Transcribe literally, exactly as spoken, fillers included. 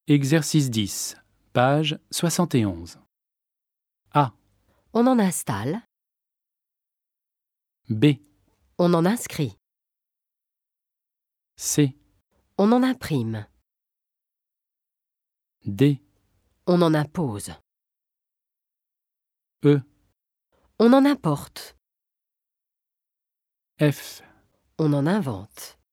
Exercice dix, page soixante et onze. A. On en installe. B. On en inscrit. C. On en imprime. D. On en impose. E. On en importe. F. On en invente.